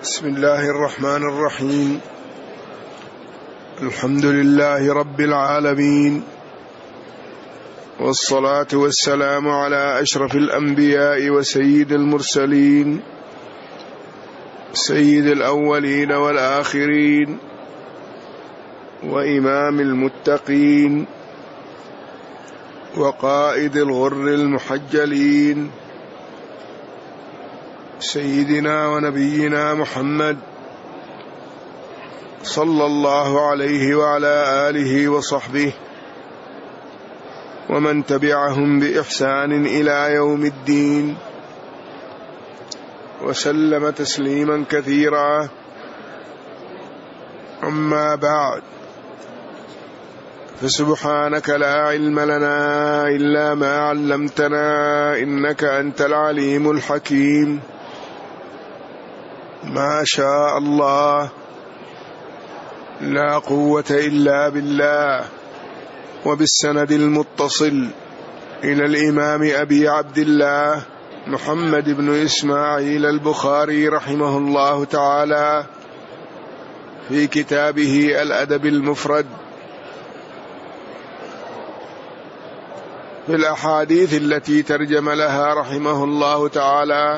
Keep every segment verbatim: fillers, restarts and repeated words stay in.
بسم الله الرحمن الرحيم. الحمد لله رب العالمين، والصلاة والسلام على أشرف الأنبياء وسيد المرسلين، سيد الأولين والآخرين، وإمام المتقين، وقائد الغر المحجلين، سيدنا ونبينا محمد صلى الله عليه وعلى آله وصحبه ومن تبعهم بإحسان إلى يوم الدين، وسلم تسليما كثيرا. أما بعد، فسبحانك لا علم لنا إلا ما علمتنا إنك أنت العليم الحكيم. ما شاء الله، لا قوة إلا بالله. وبالسند المتصل إلى الإمام أبي عبد الله محمد بن إسماعيل البخاري رحمه الله تعالى في كتابه الأدب المفرد في الأحاديث التي ترجم لها رحمه الله تعالى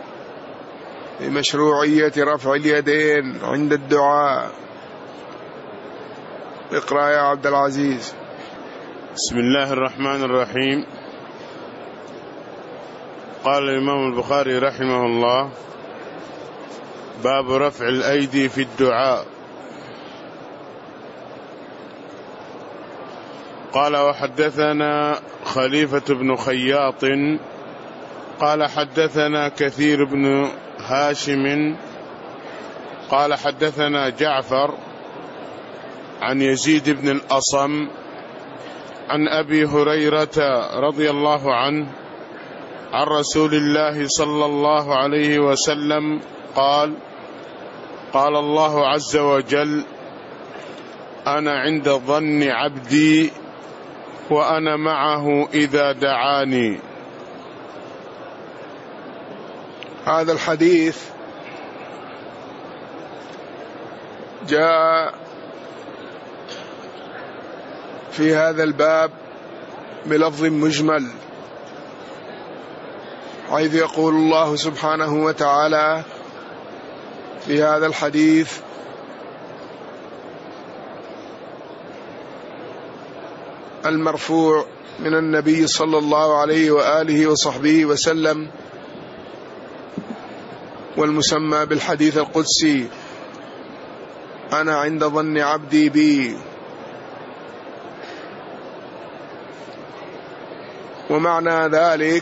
بمشروعية رفع اليدين عند الدعاء. اقرأ يا عبد العزيز. بسم الله الرحمن الرحيم. قال الإمام البخاري رحمه الله: باب رفع الأيدي في الدعاء. قال: وحدثنا خليفة بن خياط قال حدثنا كثير بن هاشم قال حدثنا جعفر عن يزيد بن الأصم عن أبي هريرة رضي الله عنه عن رسول الله صلى الله عليه وسلم قال: قال الله عز وجل: أنا عند ظن عبدي وأنا معه إذا دعاني. هذا الحديث جاء في هذا الباب بلفظ مجمل، حيث يقول الله سبحانه وتعالى في هذا الحديث: المرفوع من النبي صلى الله عليه وآله وصحبه وسلم، والمسمى بالحديث القدسي: أنا عند ظن عبدي بي. ومعنى ذلك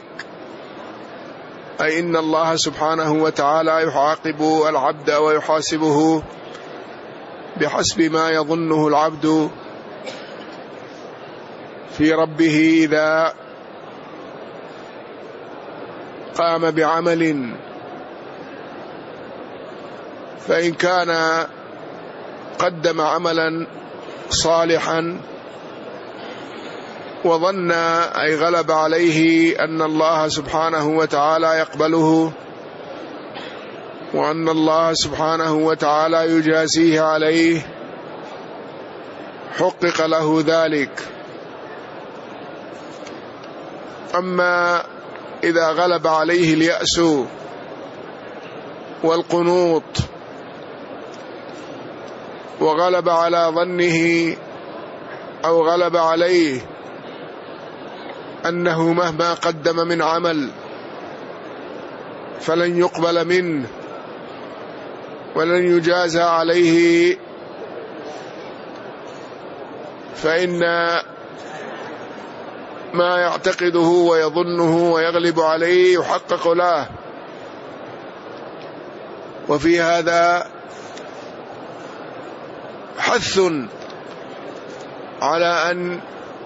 أي إن الله سبحانه وتعالى يعاقب العبد ويحاسبه بحسب ما يظنه العبد في ربه إذا قام بعمل، فإن كان قدم عملا صالحا وظن أي غلب عليه أن الله سبحانه وتعالى يقبله وأن الله سبحانه وتعالى يجازيه عليه، حقق له ذلك. أما إذا غلب عليه اليأس والقنوط وغلب على ظنه أو غلب عليه أنه مهما قدم من عمل فلن يقبل منه ولن يجازى عليه، فإن ما يعتقده ويظنه ويغلب عليه يحقق له. وفي هذا حث على أن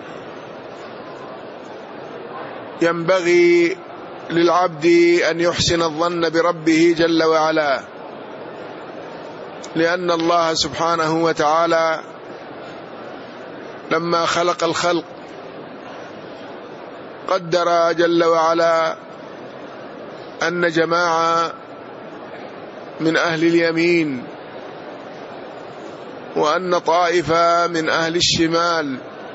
ينبغي للعبد أن يحسن الظن بربه جل وعلا، لأن الله سبحانه وتعالى لما خلق الخلق قدر جل وعلا أن جماعة من أهل اليمين، وأن طائفة من أهل الشمال،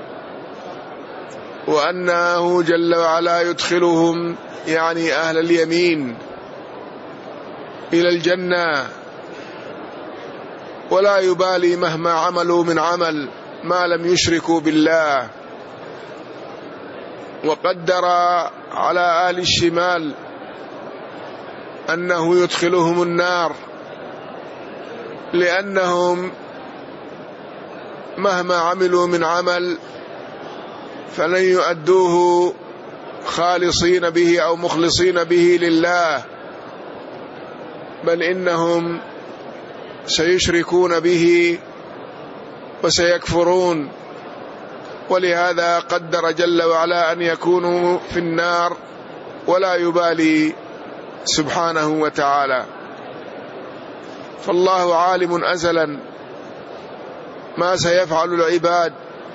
وأنه جل وعلا يدخلهم يعني أهل اليمين إلى الجنة، ولا يبالي مهما عملوا من عمل ما لم يشركوا بالله. وقدر على أهل الشمال أنه يدخلهم النار، لأنهم مهما عملوا من عمل فلن يؤدوه خالصين به أو مخلصين به لله، بل إنهم سيشركون به وسيكفرون. ولهذا قدر جل وعلا أن يكونوا في النار ولا يبالي سبحانه وتعالى. فالله عالم أزلا ما سيفعل العباد،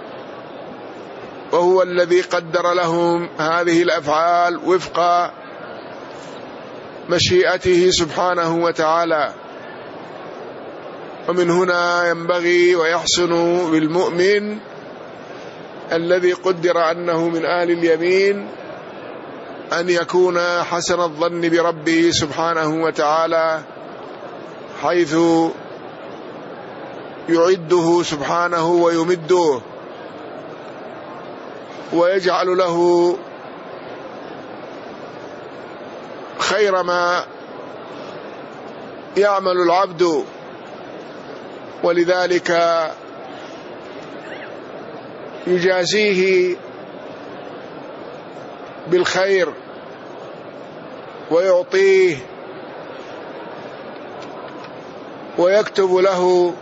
وهو الذي قدر لهم هذه الأفعال وفق مشيئته سبحانه وتعالى. ومن هنا ينبغي ويحسن بالمؤمن الذي قدر أنه من أهل اليمين أن يكون حسن الظن بربه سبحانه وتعالى، حيث يعده سبحانه ويمده ويجعل له خير ما يعمل العبد. ولذلك يجازيه بالخير ويعطيه ويكتب له،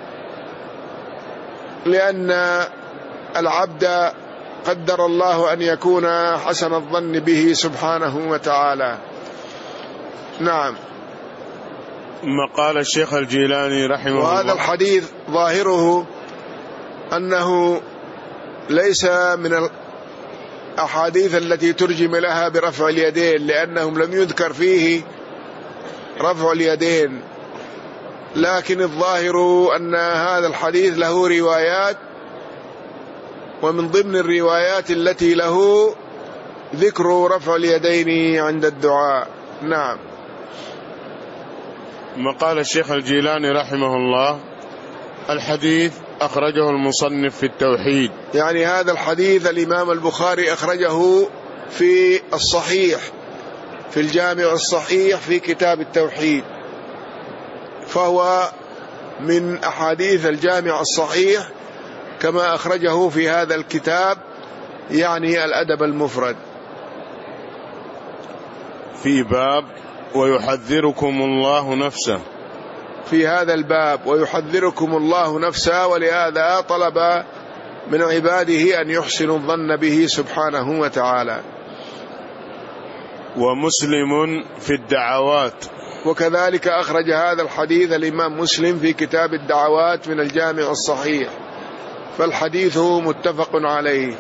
لأن العبد قدر الله أن يكون حسن الظن به سبحانه وتعالى. نعم. ما قال الشيخ الجيلاني رحمه الله، وهذا الحديث ظاهره أنه ليس من الأحاديث التي ترجم لها برفع اليدين، لأنهم لم يذكر فيه رفع اليدين، لكن الظاهر أن هذا الحديث له روايات، ومن ضمن الروايات التي له ذكر رفع اليدين عند الدعاء. نعم. ما قال الشيخ الجيلاني رحمه الله، الحديث أخرجه المصنف في التوحيد، يعني هذا الحديث الإمام البخاري أخرجه في الصحيح، في الجامع الصحيح في كتاب التوحيد، فهو من أحاديث الجامع الصحيح كما أخرجه في هذا الكتاب، يعني الأدب المفرد، في باب ويحذركم الله نفسه، في هذا الباب ويحذركم الله نفسه. ولهذا طلب من عباده أن يحسنوا الظن به سبحانه وتعالى. ومسلم في الدعوات، وكذلك أخرج هذا الحديث الإمام مسلم في كتاب الدعوات من الجامع الصحيح، فالحديث متفق عليه.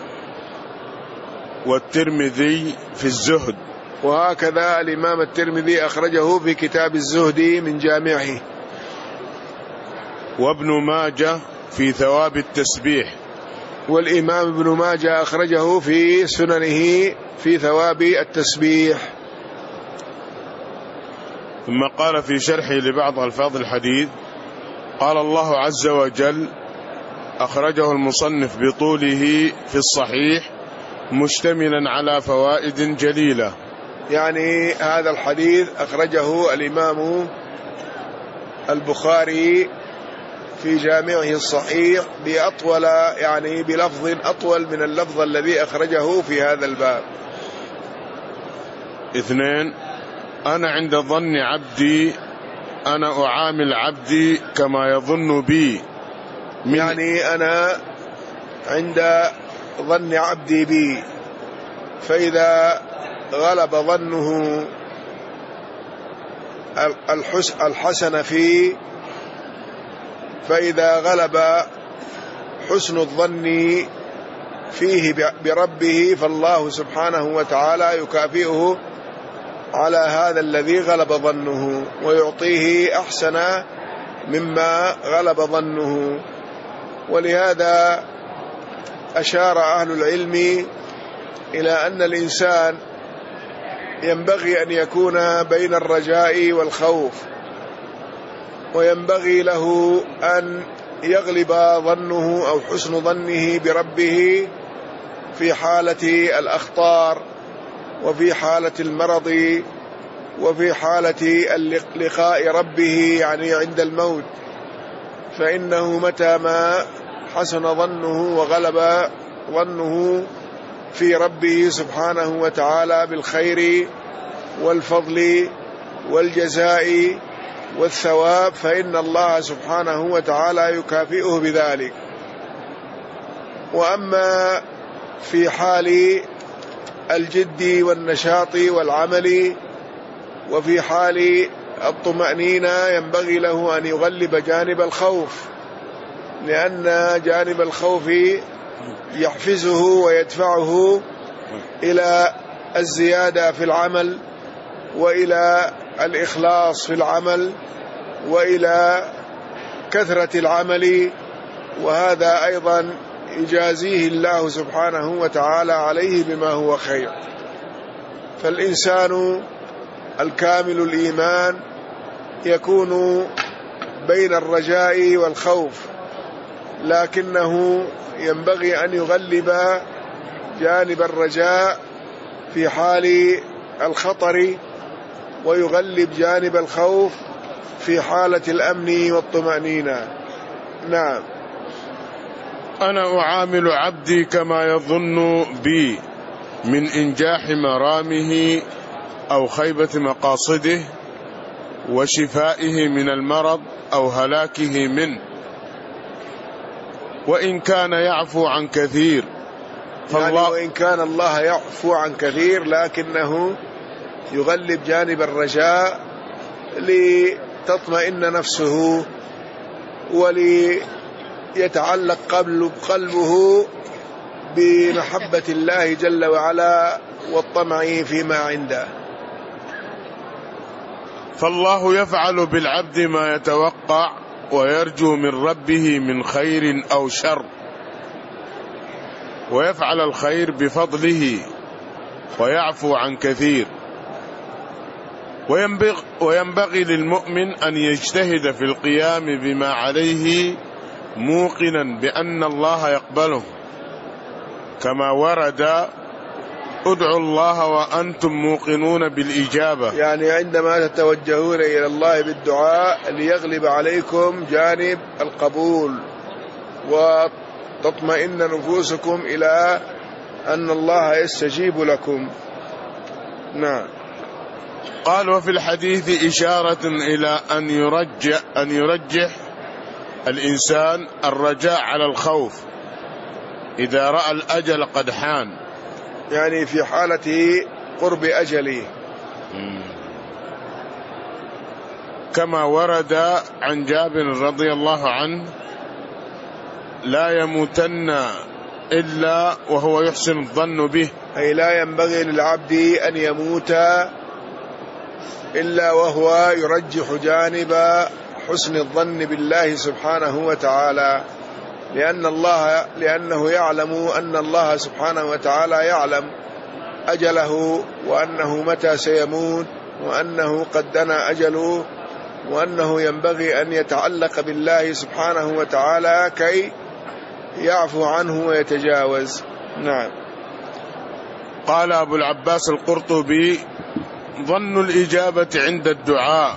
والترمذي في الزهد، وهكذا الإمام الترمذي أخرجه في كتاب الزهد من جامعه. وابن ماجه في ثواب التسبيح، والإمام ابن ماجه أخرجه في سننه في ثواب التسبيح. ثم قال في شرحه لبعض ألفاظ الحديث، قال الله عز وجل: أخرجه المصنف بطوله في الصحيح مشتملا على فوائد جليلة. يعني هذا الحديث أخرجه الإمام البخاري في جامعه الصحيح بأطول، يعني بلفظ أطول من اللفظ الذي أخرجه في هذا الباب. اثنين، أنا عند ظن عبدي، أنا أعامل عبدي كما يظن بي، يعني أنا عند ظن عبدي بي، فإذا غلب ظنه الحسن فيه، فإذا غلب حسن الظن فيه بربه، فالله سبحانه وتعالى يكافئه على هذا الذي غلب ظنه ويعطيه أحسن مما غلب ظنه. ولهذا أشار أهل العلم إلى أن الإنسان ينبغي أن يكون بين الرجاء والخوف، وينبغي له أن يغلب ظنه أو حسن ظنه بربه في حالة الأخطار، وفي حالة المرض، وفي حالة لقاء ربه يعني عند الموت، فإنه متى ما حسن ظنه وغلب ظنه في ربه سبحانه وتعالى بالخير والفضل والجزاء والثواب، فإن الله سبحانه وتعالى يكافئه بذلك. وأما في حال الجد والنشاط والعمل وفي حال الطمأنينة ينبغي له أن يغلب جانب الخوف، لأن جانب الخوف يحفزه ويدفعه إلى الزيادة في العمل، وإلى الإخلاص في العمل، وإلى كثرة العمل، وهذا أيضا يجازيه الله سبحانه وتعالى عليه بما هو خير. فالإنسان الكامل الإيمان يكون بين الرجاء والخوف، لكنه ينبغي أن يغلب جانب الرجاء في حال الخطر، ويغلب جانب الخوف في حالة الأمن والطمأنينة. نعم. أنا أعامل عبدي كما يظن بي من إنجاح مرامه أو خيبة مقاصده وشفائه من المرض أو هلاكه منه، وإن كان يعفو عن كثير يعني وإن كان الله يعفو عن كثير لكنه يغلب جانب الرجاء لتطمئن نفسه وليتعلق قلبه بمحبة الله جل وعلا والطمع فيما عنده. فالله يفعل بالعبد ما يتوقع ويرجو من ربه من خير أو شر، ويفعل الخير بفضله ويعفو عن كثير. وينبغي, وينبغي للمؤمن أن يجتهد في القيام بما عليه موقنا بأن الله يقبله، كما ورد ادعوا الله وأنتم موقنون بالإجابة، يعني عندما تتوجهون إلى الله بالدعاء ليغلب عليكم جانب القبول وتطمئن نفوسكم إلى أن الله يستجيب لكم. نعم. قال وفي الحديث إشارة إلى أن يرجح, أن يرجح الإنسان الرجاء على الخوف إذا رأى الأجل قد حان، يعني في حالة قرب أجله، كما ورد عن جابر رضي الله عنه لا يموتن إلا وهو يحسن الظن به، أي لا ينبغي للعبد أن يموت إلا وهو يرجح جانب حسن الظن بالله سبحانه وتعالى، لأن الله لأنه يعلم أن الله سبحانه وتعالى يعلم أجله، وأنه متى سيموت، وأنه قد دنا أجله، وأنه ينبغي أن يتعلق بالله سبحانه وتعالى كي يعفو عنه ويتجاوز. نعم. قال أبو العباس القرطبي ظن الإجابة عند الدعاء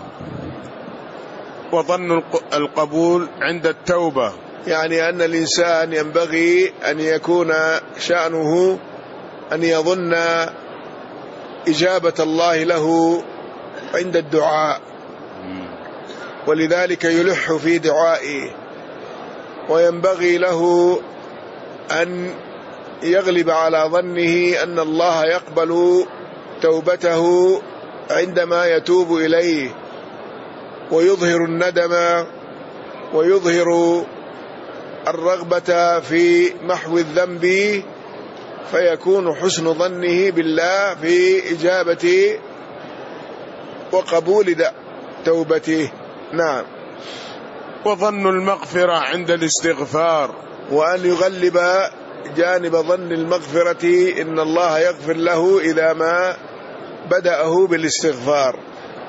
وظن القبول عند التوبة، يعني أن الإنسان ينبغي أن يكون شأنه أن يظن إجابة الله له عند الدعاء، ولذلك يلح في دعائه، وينبغي له أن يغلب على ظنه أن الله يقبل توبته عندما يتوب إليه، ويظهر الندم ويظهر الرغبة في محو الذنب، فيكون حسن ظنه بالله في إجابة وقبول توبته. نعم. وظن المغفرة عند الاستغفار، وأن يغلب جانب ظن المغفرة، إن الله يغفر له إذا ما بدأه بالاستغفار.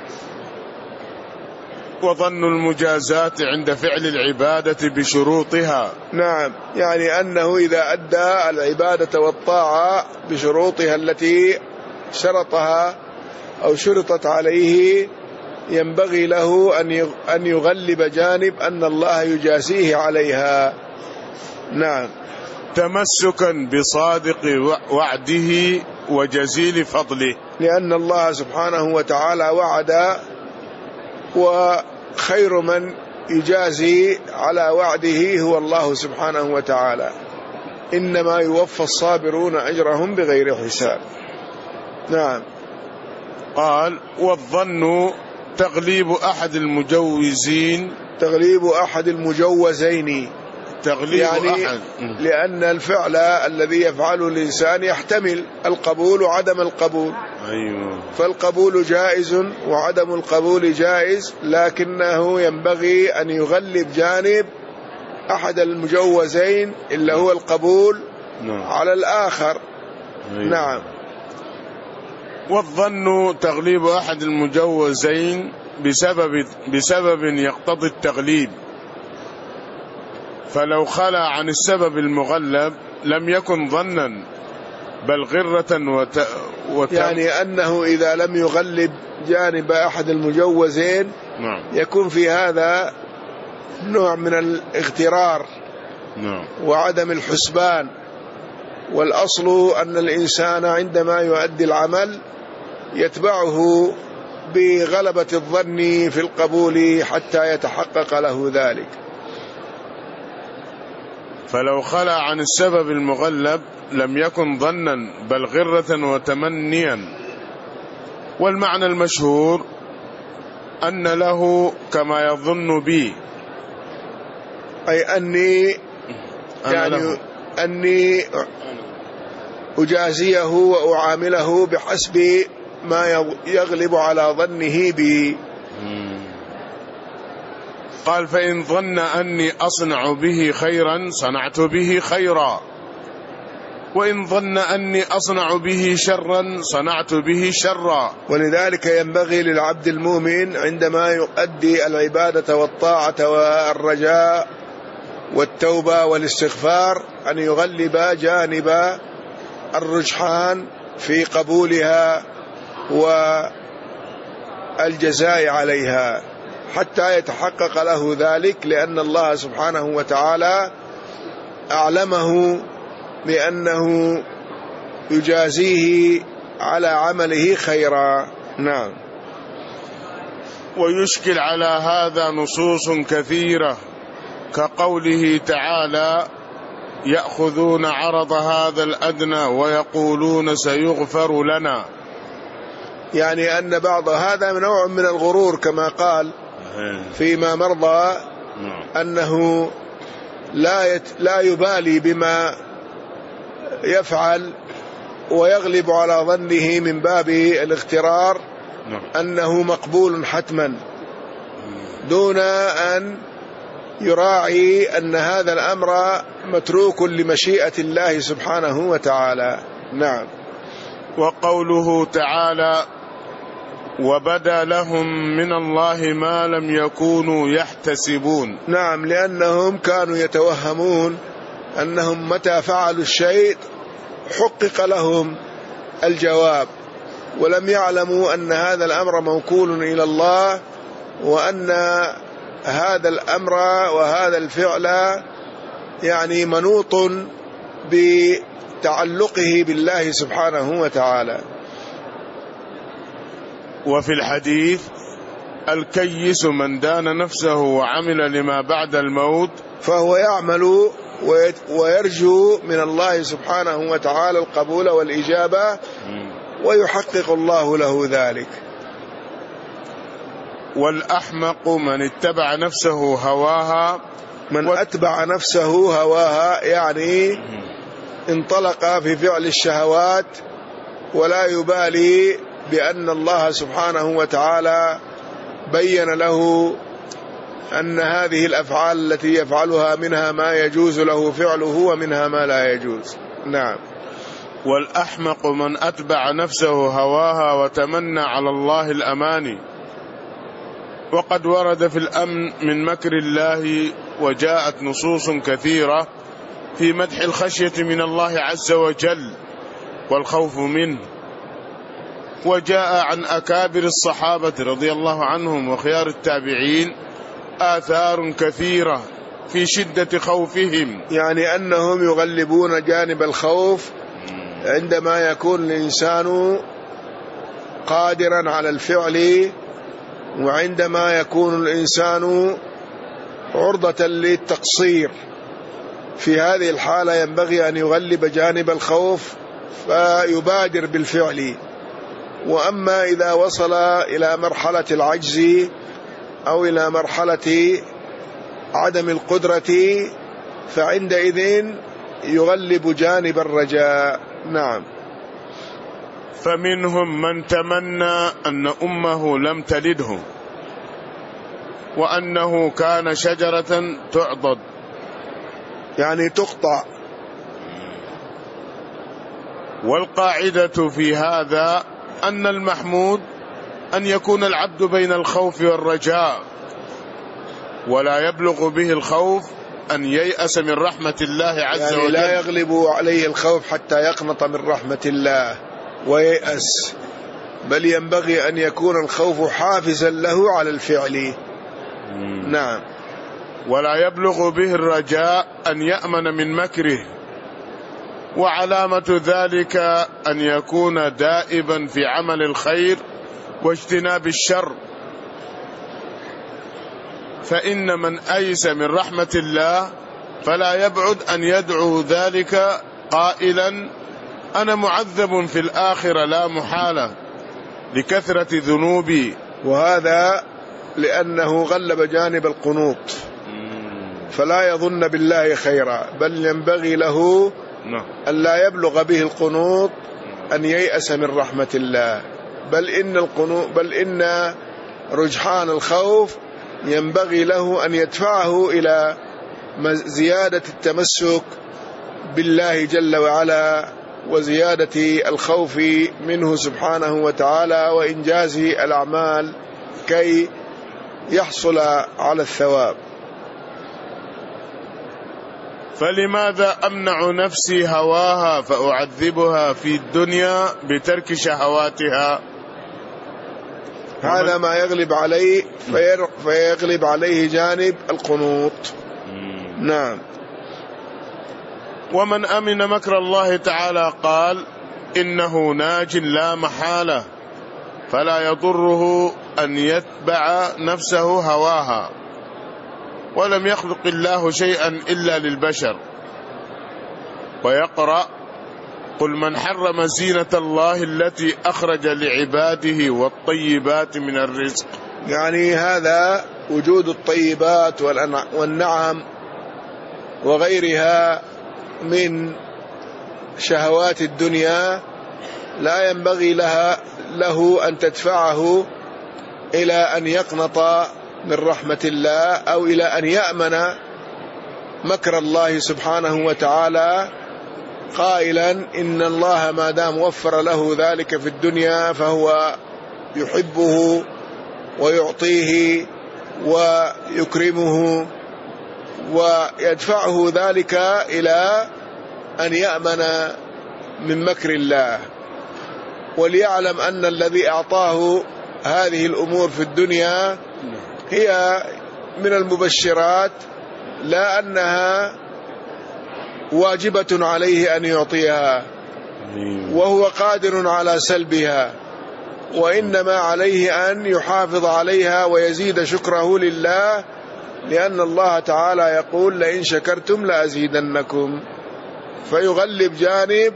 وظن المجازات عند فعل العبادة بشروطها. نعم، يعني أنه إذا أدى العبادة والطاعة بشروطها التي شرطها أو شرطت عليه، ينبغي له أن يغلب جانب أن الله يجازيه عليها. نعم. تمسكا بصادق وعده وجزيل فضله، لأن الله سبحانه وتعالى وعد، وخير من يجازي على وعده هو الله سبحانه وتعالى، إنما يوفى الصابرون أجرهم بغير حساب. نعم. قال: والظن تغليب أحد المجوزين، تغليب أحد المجوزين، تغليب يعني أحد، لأن الفعل الذي يفعله الإنسان يحتمل القبول وعدم القبول. أيوة. فالقبول جائز وعدم القبول جائز، لكنه ينبغي أن يغلب جانب أحد المجوزين اللي هو القبول نعم. على الآخر. أيوة. نعم. والظن تغليب أحد المجوزين بسبب بسبب يقتضي التغليب، فلو خلا عن السبب المغلب لم يكن ظنا بل غرة وت... وت... يعني أنه إذا لم يغلب جانب أحد المجوزين نعم. يكون في هذا نوع من الاغترار نعم. وعدم الحسبان. والأصل أن الإنسان عندما يؤدي العمل يتبعه بغلبة الظن في القبول حتى يتحقق له ذلك. فلو خلع عن السبب المغلب لم يكن ظنا بل غرة وتمنيا. والمعنى المشهور أن له كما يظن بي، أي أني يعني له. أني أجازيه وأعامله بحسب ما يغلب على ظنه بي. قال: فإن ظن أني أصنع به خيرا صنعت به خيرا، وإن ظن أني أصنع به شرا صنعت به شرا. ولذلك ينبغي للعبد المؤمن عندما يؤدي العبادة والطاعة والرجاء والتوبة والاستغفار أن يغلب جانب الرجحان في قبولها والجزاء عليها حتى يتحقق له ذلك، لأن الله سبحانه وتعالى أعلمه بأنه يجازيه على عمله خيرا. نعم. ويشكل على هذا نصوص كثيرة كقوله تعالى: يأخذون عرض هذا الأدنى ويقولون سيغفر لنا. يعني أن بعض هذا نوع من الغرور كما قال فيما مرضى، أنه لا يت لا يبالي بما يفعل ويغلب على ظنه من باب الاغترار أنه مقبول حتما، دون أن يراعي أن هذا الأمر متروك لمشيئة الله سبحانه وتعالى. نعم. وقوله تعالى: وبدا لهم من الله ما لم يكونوا يحتسبون. نعم، لأنهم كانوا يتوهمون أنهم متى فعلوا الشيء حقق لهم الجواب، ولم يعلموا أن هذا الأمر موكول إلى الله، وأن هذا الأمر وهذا الفعل يعني منوط بتعلقه بالله سبحانه وتعالى. وفي الحديث: الكيس من دان نفسه وعمل لما بعد الموت فهو يعمل ويرجو من الله سبحانه وتعالى القبول والإجابة، ويحقق الله له ذلك. والأحمق من اتبع نفسه هواها. من و... أتبع نفسه هواها يعني انطلق في فعل الشهوات ولا يبالي بأن الله سبحانه وتعالى بين له أن هذه الأفعال التي يفعلها منها ما يجوز له فعله ومنها ما لا يجوز. نعم. والأحمق من أتبع نفسه هواها وتمنى على الله الأماني. وقد ورد في الأمن من مكر الله وجاءت نصوص كثيرة في مدح الخشية من الله عز وجل والخوف منه، وجاء عن أكابر الصحابة رضي الله عنهم وخيار التابعين آثار كثيرة في شدة خوفهم، يعني أنهم يغلبون جانب الخوف عندما يكون الإنسان قادرا على الفعل، وعندما يكون الإنسان عرضة للتقصير. في هذه الحالة ينبغي أن يغلب جانب الخوف فيبادر بالفعل. وأما إذا وصل إلى مرحلة العجز أو إلى مرحلة عدم القدرة فعندئذ يغلب جانب الرجاء. نعم. فمنهم من تمنى أن أمه لم تلده وأنه كان شجرة تعضد، يعني تقطع. والقاعدة في هذا أن المحمود أن يكون العبد بين الخوف والرجاء، ولا يبلغ به الخوف أن ييأس من رحمة الله عز يعني وجل، لا يغلب عليه الخوف حتى يقنط من رحمة الله وييأس، بل ينبغي أن يكون الخوف حافزا له على الفعل. مم. نعم. ولا يبلغ به الرجاء أن يأمن من مكره، وعلامة ذلك أن يكون دائبا في عمل الخير واجتناب الشر. فإن من أيس من رحمة الله فلا يبعد أن يدعو ذلك قائلا أنا معذب في الآخرة لا محالة لكثرة ذنوبي، وهذا لأنه غلب جانب القنوط فلا يظن بالله خيرا، بل ينبغي له أن لا يبلغ به القنوط أن ييأس من رحمة الله، بل إن القنوط بل إن رجحان الخوف ينبغي له أن يدفعه إلى زيادة التمسك بالله جل وعلا وزيادة الخوف منه سبحانه وتعالى وإنجاز الأعمال كي يحصل على الثواب. فلماذا أمنع نفسي هواها فأعذبها في الدنيا بترك شهواتها؟ هذا ما يغلب عليه فيغلب عليه جانب القنوط. نعم. ومن أمن مكر الله تعالى قال إنه ناج لا محالة، فلا يضره أن يتبع نفسه هواها، ولم يخلق الله شيئا إلا للبشر. ويقرأ قل من حرم زينة الله التي أخرج لعباده والطيبات من الرزق. يعني هذا وجود الطيبات والنعم وغيرها من شهوات الدنيا لا ينبغي لها له أن تدفعه إلى أن يقنط من رحمة الله أو إلى أن يأمن مكر الله سبحانه وتعالى قائلا إن الله ما دام وفر له ذلك في الدنيا فهو يحبه ويعطيه ويكرمه ويدفعه ذلك إلى أن يأمن من مكر الله، وليعلم أن الذي أعطاه هذه الأمور في الدنيا هي من المبشرات، لا أنها واجبة عليه أن يعطيها وهو قادر على سلبها، وإنما عليه أن يحافظ عليها ويزيد شكره لله، لأن الله تعالى يقول لئن شكرتم لأزيدنكم، فيغلب جانب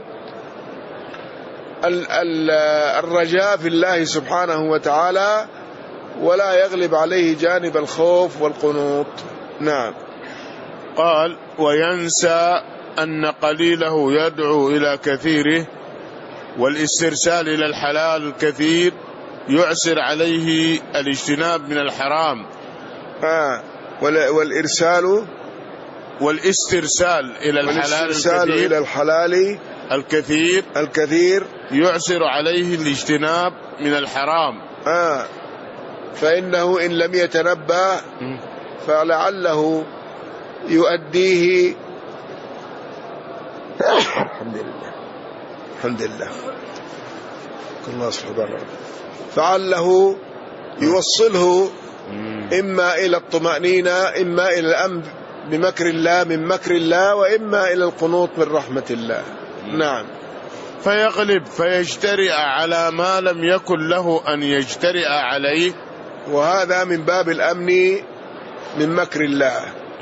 الرجاء في الله سبحانه وتعالى ولا يغلب عليه جانب الخوف والقنوط. نعم. قال وينسى أن قليله يدعو إلى كثيره والاسترسال إلى الحلال الكثير يعسر عليه الاجتناب من الحرام. آه والإرسال والاسترسال إلى الحلال الكثير, إلى الحلال الكثير الكثير يعسر عليه الاجتناب من الحرام. آه فإنه إن لم يتنبه فلعله يؤديه الحمد لله الحمد لله الله سبحانه فعله يوصله إما إلى الطمأنينة إما إلى الأمن بمكر الله من مكر الله وإما إلى القنوط من رحمة الله. نعم. فيغلب فيجترئ على ما لم يكن له أن يجترئ عليه، وهذا من باب الأمن من مكر الله.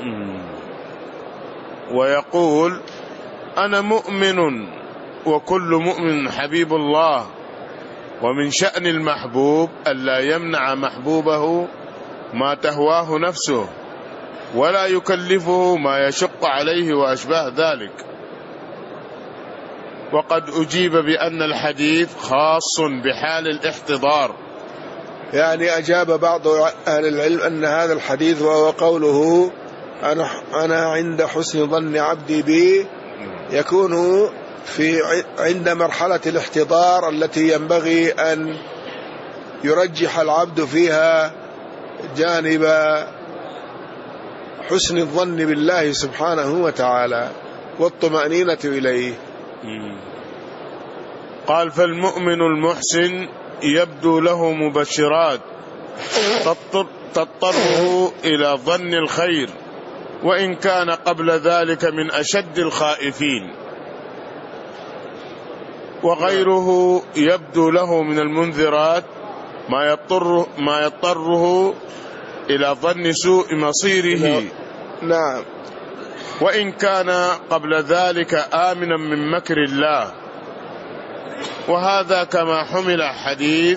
ويقول أنا مؤمن وكل مؤمن حبيب الله، ومن شأن المحبوب ألا يمنع محبوبه ما تهواه نفسه ولا يكلفه ما يشق عليه وأشباه ذلك. وقد أجيب بأن الحديث خاص بحال الاحتضار، يعني أجاب بعض أهل العلم أن هذا الحديث وهو قوله أنا, أنا عند حسن ظن عبدي بي يكون في عند مرحلة الاحتضار التي ينبغي أن يرجح العبد فيها جانب حسن الظن بالله سبحانه وتعالى والطمأنينة إليه. قال فالمؤمن المحسن يبدو له مبشرات تضطره إلى ظن الخير، وإن كان قبل ذلك من أشد الخائفين، وغيره يبدو له من المنذرات ما يضطر ما يضطره إلى ظن سوء مصيره. نعم. وإن كان قبل ذلك آمنا من مكر الله. وهذا كما حمل حديث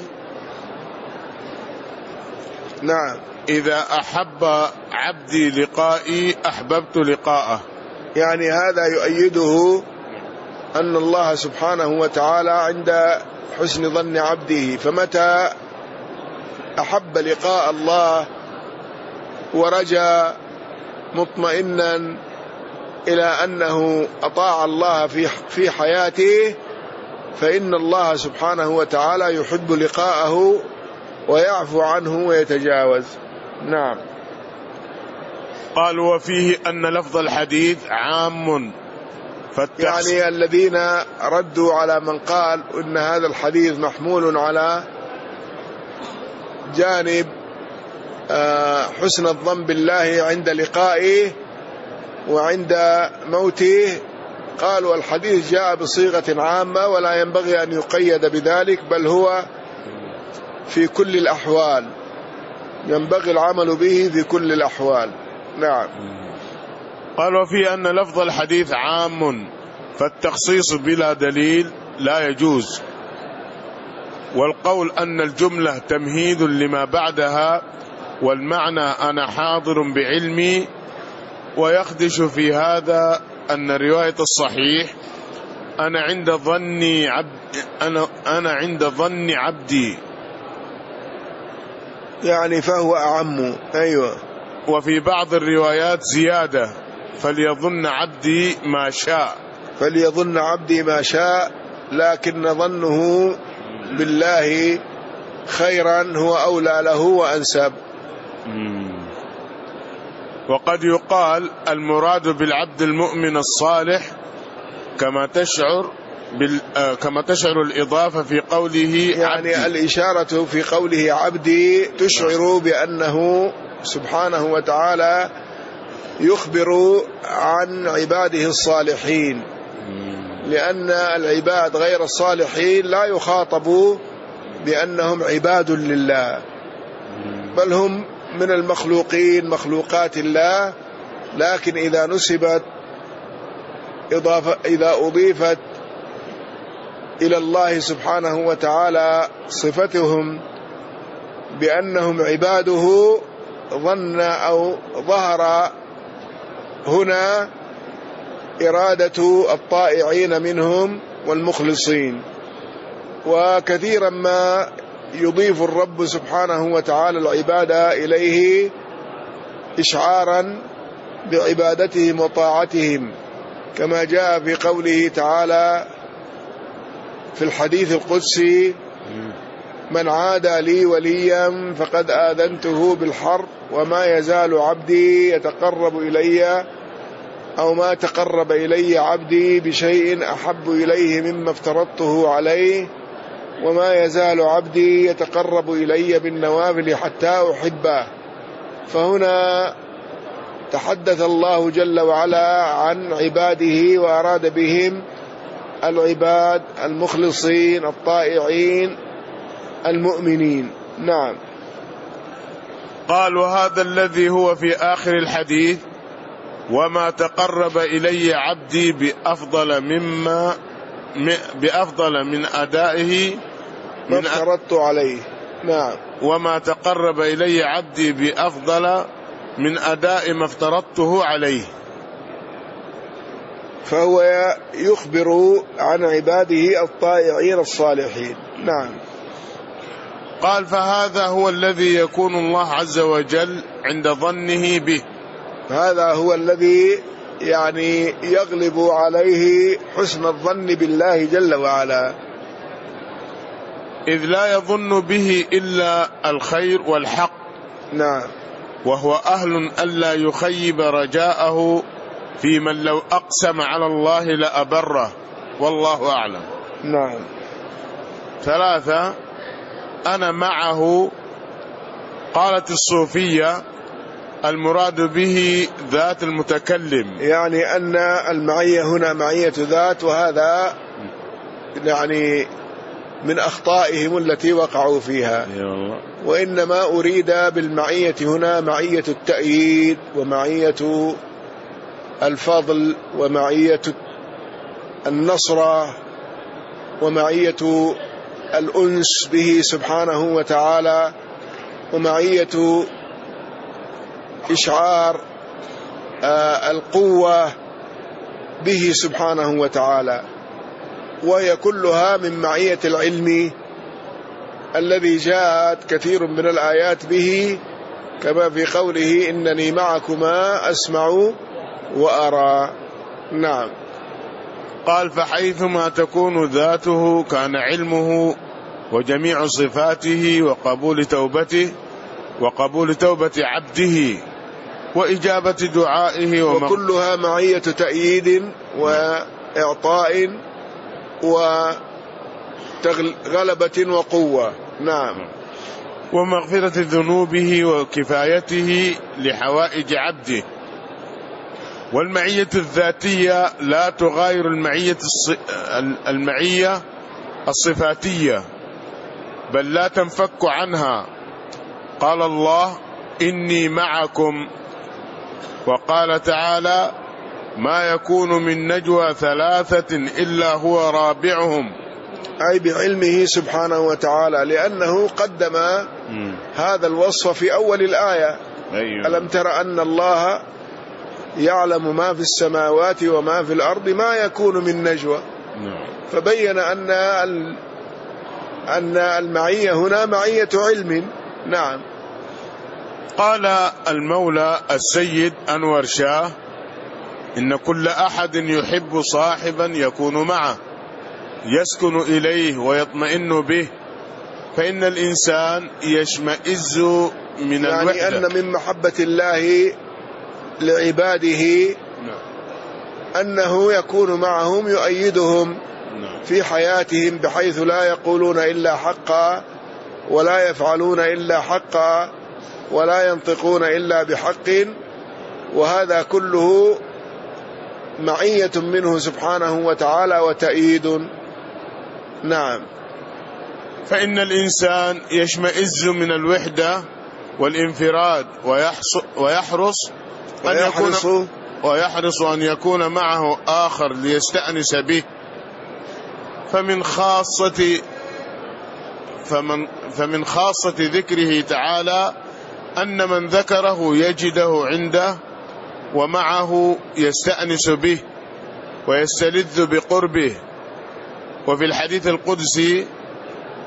نعم إذا أحب عبدي لقائي أحببت لقاءه، يعني هذا يؤيده أن الله سبحانه وتعالى عند حسن ظن عبده، فمتى أحب لقاء الله ورجى مطمئنا إلى أنه أطاع الله في في حياته فإن الله سبحانه وتعالى يحب لقاءه ويعفو عنه ويتجاوز. نعم. قال وفيه أن لفظ الحديث عام، يعني الذين ردوا على من قال إن هذا الحديث محمول على جانب حسن الظن بالله عند لقائه وعند موته، قالوا الحديث جاء بصيغة عامة ولا ينبغي أن يقيد بذلك، بل هو في كل الأحوال، ينبغي العمل به في كل الأحوال. نعم. قال وفي أن لفظ الحديث عام فالتخصيص بلا دليل لا يجوز، والقول أن الجملة تمهيد لما بعدها والمعنى أنا حاضر بعلمي، ويخدش في هذا أن رواية الصحيح أنا عند ظن عبد أنا أنا عند ظن عبدي، يعني فهو أعم. أيوة. وفي بعض الروايات زيادة فليظن عبدي ما شاء، فليظن عبدي ما شاء، لكن ظنه بالله خيرا هو أولى له وأنسب. وقد يقال المراد بالعبد المؤمن الصالح كما تشعر بال... كما تشعر الإضافة في قوله يعني عبدي. الإشارة في قوله عبدي تشعر بأنه سبحانه وتعالى يخبر عن عباده الصالحين، لأن العباد غير الصالحين لا يخاطبوا بأنهم عباد لله، بل هم من المخلوقين مخلوقات الله، لكن إذا نسبت إضافة إذا أضيفت إلى الله سبحانه وتعالى صفتهم بأنهم عباده ظن أو ظهر هنا إرادة الطائعين منهم والمخلصين. وكثيرا ما يضيف الرب سبحانه وتعالى العبادة إليه إشعارا بعبادتهم وطاعتهم، كما جاء في قوله تعالى في الحديث القدسي: من عادى لي وليا فقد آذنته بالحرب، وما يزال عبدي يتقرب إلي أو ما تقرب إلي عبدي بشيء أحب إليه مما افترضته عليه، وما يزال عبدي يتقرب إلي بالنوافل حتى أحبه. فهنا تحدث الله جل وعلا عن عباده وأراد بهم العباد المخلصين الطائعين المؤمنين. نعم. قال: وهذا الذي هو في آخر الحديث: وما تقرب إلي عبدي بأفضل مما بأفضل من أدائه ما افترضت عليه. نعم. وما تقرب إلي عبدي بأفضل من أداء ما افترضته عليه. فهو يخبر عن عباده الطائعين الصالحين. نعم. قال: فهذا هو الذي يكون الله عز وجل عند ظنه به. هذا هو الذي يعني يغلب عليه حسن الظن بالله جل وعلا، إذ لا يظن به إلا الخير والحق. نعم. وهو أهل ألا يخيب رجاءه في من لو أقسم على الله لأبره، والله أعلم. نعم. ثلاثة: أنا معه. قالت الصوفية: المراد به ذات المتكلم، يعني أن المعية هنا معية ذات، وهذا يعني من أخطائهم التي وقعوا فيها. وإنما أريد بالمعية هنا معية التأييد ومعية الفضل ومعية النصرة ومعية الأنس به سبحانه وتعالى ومعية إشعار القوة به سبحانه وتعالى، وهي كلها من معية العلم الذي جاءت كثير من الآيات به، كما في قوله: إنني معكما أسمع وأرى. نعم. قال: فحيثما تكون ذاته كان علمه وجميع صفاته وقبول توبته وقبول توبة عبده وإجابة دعائه، وكلها معية تأييد وإعطاء وغلبة وقوة. نعم. ومغفرة ذنوبه وكفايته لحوائج عبده. والمعية الذاتية لا تغاير المعية المعية الصفاتية، بل لا تنفك عنها. قال الله: إني معكم. وقال تعالى: ما يكون من نجوى ثلاثة إلا هو رابعهم، أي بعلمه سبحانه وتعالى، لأنه قدم هذا الوصف في أول الآية. أيوة. ألم تر أن الله يعلم ما في السماوات وما في الأرض ما يكون من نجوى. نعم. فبين أن أن المعية هنا معية علم. نعم. قال المولى السيد أنور شاه: إن كل أحد يحب صاحبا يكون معه يسكن إليه ويطمئن به، فإن الإنسان يشمئز من يعني الوحدة. يعني أن من محبة الله لعباده أنه يكون معهم يؤيدهم في حياتهم، بحيث لا يقولون إلا حقا ولا يفعلون إلا حقا ولا ينطقون إلا بحق، وهذا كله معية منه سبحانه وتعالى وتأييد. نعم. فإن الإنسان يشمئز من الوحدة والانفراد ويحرص أن يكون ويحرص أن يكون معه آخر ليستأنس به. فمن خاصة فمن فمن خاصة ذكره تعالى أن من ذكره يجده عنده ومعه يستأنس به ويستلذ بقربه. وفي الحديث القدسي: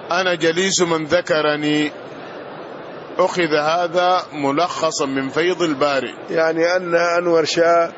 أنا جليس من ذكرني، أخذ هذا ملخصا من فيض الباري. يعني أن أنور شاه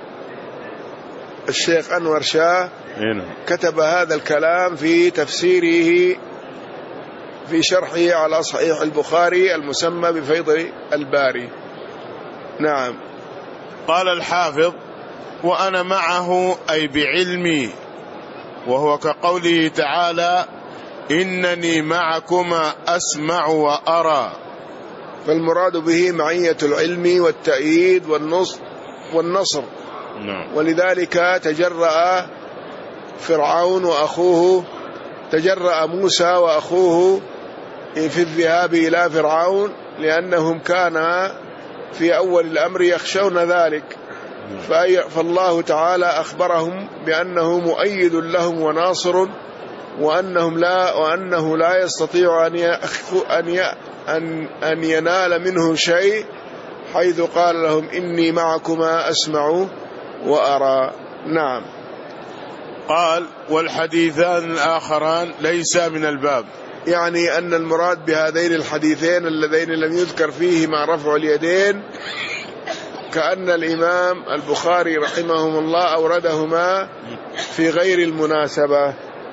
الشيخ أنور شاه هنا كتب هذا الكلام في تفسيره في شرحه على صحيح البخاري المسمى بفيض الباري. نعم. قال الحافظ: وأنا معه أي بعلمي، وهو كقوله تعالى: إنني معكما أسمع وأرى. فالمراد به معية العلم والتأييد والنصر والنصر. نعم. ولذلك تجرأ فرعون وأخوه تجرأ موسى وأخوه في الذهاب إلى فرعون، لأنهم كانا في أول الأمر يخشون ذلك، فالله تعالى أخبرهم بأنه مؤيد لهم وناصر، وأنهم لا وأنه لا يستطيع أن أن أن أن ينال منه شيء، حيث قال لهم: إني معكما أسمع وأرى. نعم. قال: والحديثان الآخران ليسا من الباب. يعني أن المراد بهذين الحديثين اللذين لم يذكر فيهما رفع اليدين، كأن الإمام البخاري رحمه الله أوردهما في غير المناسبة.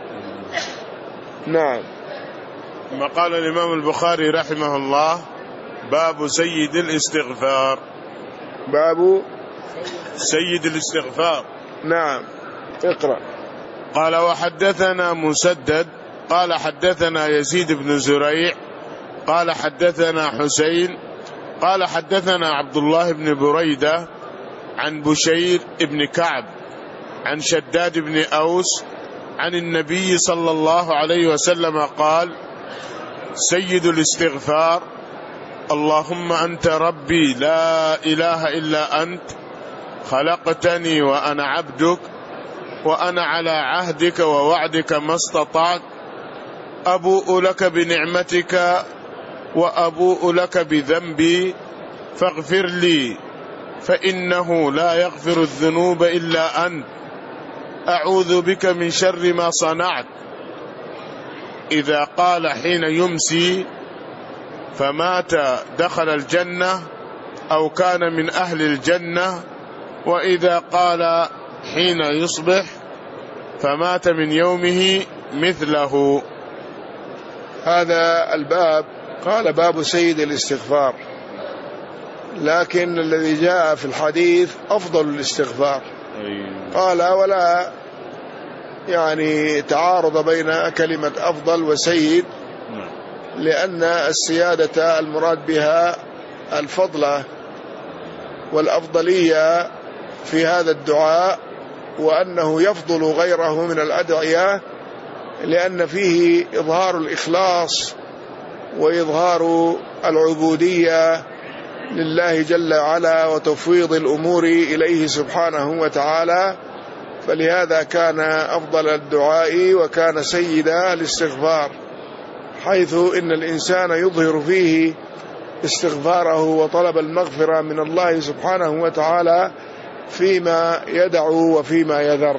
نعم. ما قال الإمام البخاري رحمه الله: باب سيد الاستغفار. باب سيد الاستغفار. نعم. اقرأ. قال: وحدثنا مسدد قال حدثنا يزيد بن زريع قال حدثنا حسين قال حدثنا عبد الله بن بريدة عن بشير بن كعب عن شداد بن أوس عن النبي صلى الله عليه وسلم قال: سيد الاستغفار: اللهم أنت ربي لا إله إلا أنت، خلقتني وأنا عبدك، وأنا على عهدك ووعدك ما استطعت، أبوء لك بنعمتك وأبوء لك بذنبي، فاغفر لي فإنه لا يغفر الذنوب إلا أنت، أعوذ بك من شر ما صنعت. إذا قال حين يمسي فمات دخل الجنة أو كان من أهل الجنة، وإذا قال حين يصبح فمات من يومه مثله. هذا الباب قال: باب سيد الاستغفار، لكن الذي جاء في الحديث أفضل الاستغفار. قال: ولا يعني تعارض بين كلمة أفضل وسيد، لأن السيادة المراد بها الفضلة والأفضلية في هذا الدعاء، وأنه يفضل غيره من الأدعية، لأن فيه إظهار الإخلاص وإظهار العبودية لله جل وعلا وتفويض الأمور إليه سبحانه وتعالى، فلهذا كان أفضل الدعاء وكان سيد الاستغفار، حيث إن الإنسان يظهر فيه استغفاره وطلب المغفرة من الله سبحانه وتعالى فيما يدعو وفيما يذر.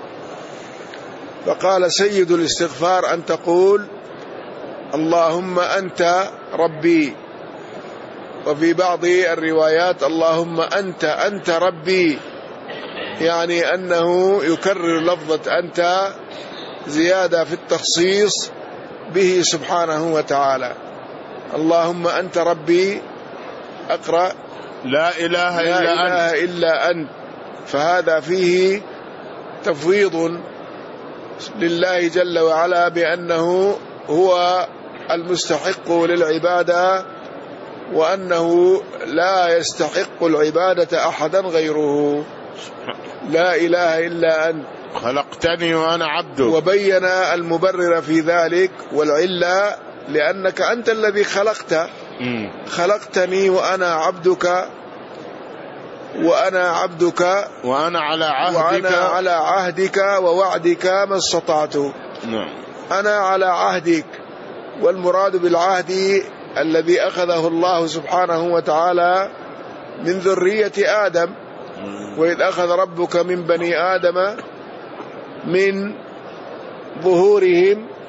فقال: سيد الاستغفار أن تقول: اللهم أنت ربي، وفي بعض الروايات: اللهم أنت أنت ربي، يعني أنه يكرر لفظة أنت زيادة في التخصيص به سبحانه وتعالى. اللهم أنت ربي. أقرأ: لا إله إلا, لا إله أنت. إلا أنت. فهذا فيه تفويض لله جل وعلا بأنه هو المستحق للعبادة، وأنه لا يستحق العبادة أحدا غيره. لا إله إلا أنت، خلقتني وأنا عبدك. وبين المبرر في ذلك والعلة: لأنك أنت الذي خلقت خلقتني وأنا عبدك وأنا عبدك وأنا على عهدك وأنا على عهدك ووعدك ما استطعت. نعم. أنا على عهدك، والمراد بالعهد الذي أخذه الله سبحانه وتعالى من ذرية آدم، وإذ أخذ ربك من بني آدم من ظهورهم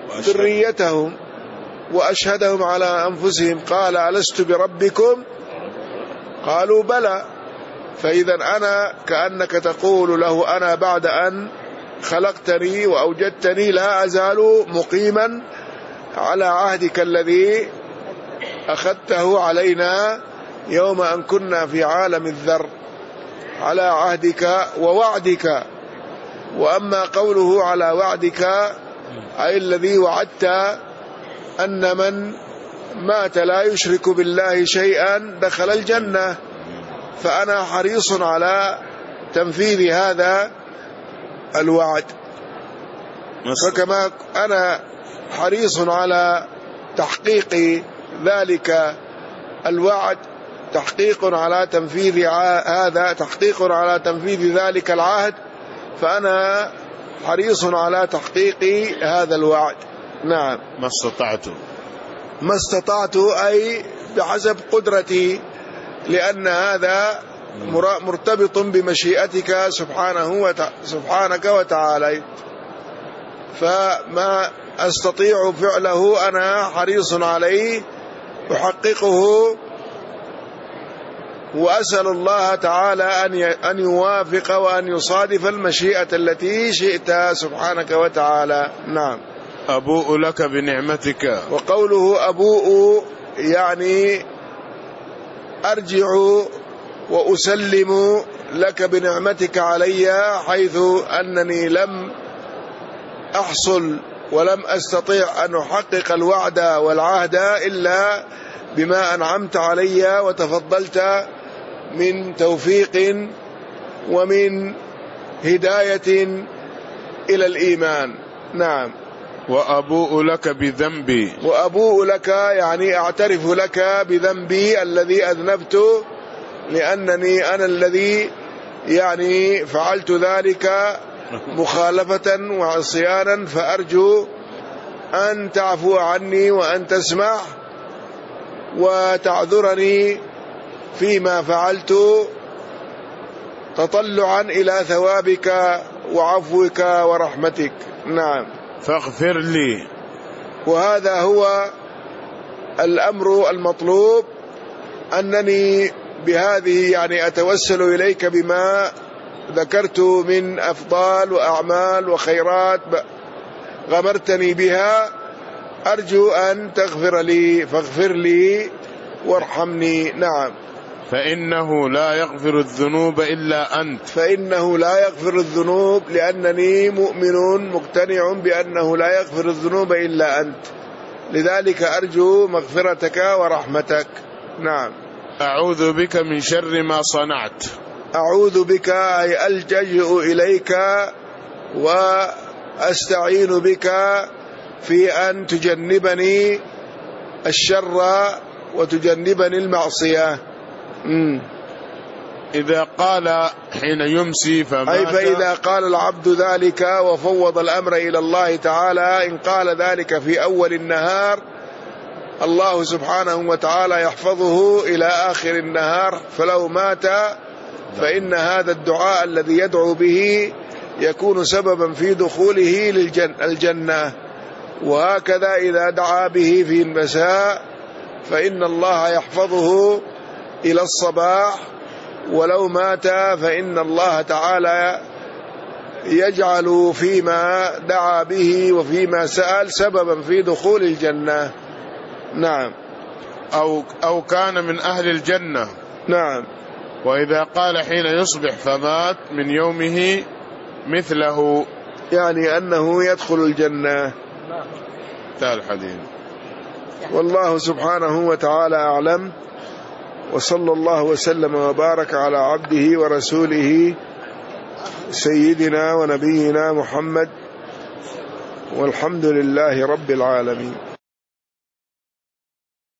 ذريتهم وأشهدهم على أنفسهم قال ألست بربكم قالوا بلى. فإذا أنا كأنك تقول له أنا بعد أن خلقتني وأوجدتني لا أزال مقيما على عهدك الذي أخذته علينا يوم أن كنا في عالم الذر، على عهدك ووعدك. وأما قوله على وعدك أي الذي وعدت أن من مات لا يشرك بالله شيئا دخل الجنة، فأنا حريص على تنفيذ هذا الوعد. فكما أنا حريص على تحقيق ذلك الوعد، تحقيق على تنفيذ هذا تحقيق على تنفيذ ذلك العهد، فأنا حريص على تحقيق هذا الوعد. نعم. ما استطعت ما استطعت أي بحسب قدرتي، لأن هذا مرتبط بمشيئتك سبحانه سبحانك وتعالى، فما أستطيع فعله أنا حريص عليه أحققه، وأسأل الله تعالى أن يوافق وأن يصادف المشيئة التي شئت سبحانك وتعالى. نعم. أبوء لك بنعمتك. وقوله أبوء يعني أرجع وأسلم لك بنعمتك علي، حيث أنني لم أحصل ولم أستطيع أن أحقق الوعد والعهد إلا بما أنعمت علي وتفضلت من توفيق ومن هداية إلى الإيمان. نعم. وأبوء لك بذنبي. وأبوء لك يعني أعترف لك بذنبي الذي أذنبته، لأنني أنا الذي يعني فعلت ذلك مخالفة وعصيانا، فأرجو أن تعفو عني وأن تسمح وتعذرني فيما فعلت تطلعا إلى ثوابك وعفوك ورحمتك. نعم. فاغفر لي. وهذا هو الأمر المطلوب، أنني بهذه يعني أتوسل إليك بما ذكرت من أفضال وأعمال وخيرات غمرتني بها، أرجو أن تغفر لي، فاغفر لي وارحمني. نعم. فإنه لا يغفر الذنوب إلا أنت. فإنه لا يغفر الذنوب، لأنني مؤمن مقتنع بأنه لا يغفر الذنوب إلا أنت، لذلك أرجو مغفرتك ورحمتك. نعم. أعوذ بك من شر ما صنعت. أعوذ بك أي ألجأ إليك وأستعين بك في أن تجنبني الشر وتجنبني المعصية. مم. إذا قال حين يمسي فمات. أي فإذا قال العبد ذلك وفوض الأمر إلى الله تعالى، إن قال ذلك في أول النهار الله سبحانه وتعالى يحفظه إلى آخر النهار، فلو مات فإن هذا الدعاء الذي يدعو به يكون سببا في دخوله للجنة. وهكذا إذا دعا به في المساء فإن الله يحفظه إلى الصباح، ولو مات فإن الله تعالى يجعل فيما دعا به وفيما سأل سببا في دخول الجنة. نعم. أو, أو كان من أهل الجنة. نعم. وإذا قال حين يصبح فمات من يومه مثله، يعني أنه يدخل الجنة. انتهى الحديث. والله سبحانه وتعالى أعلم، وصلى الله وسلم وبارك على عبده ورسوله سيدنا ونبينا محمد، والحمد لله رب العالمين.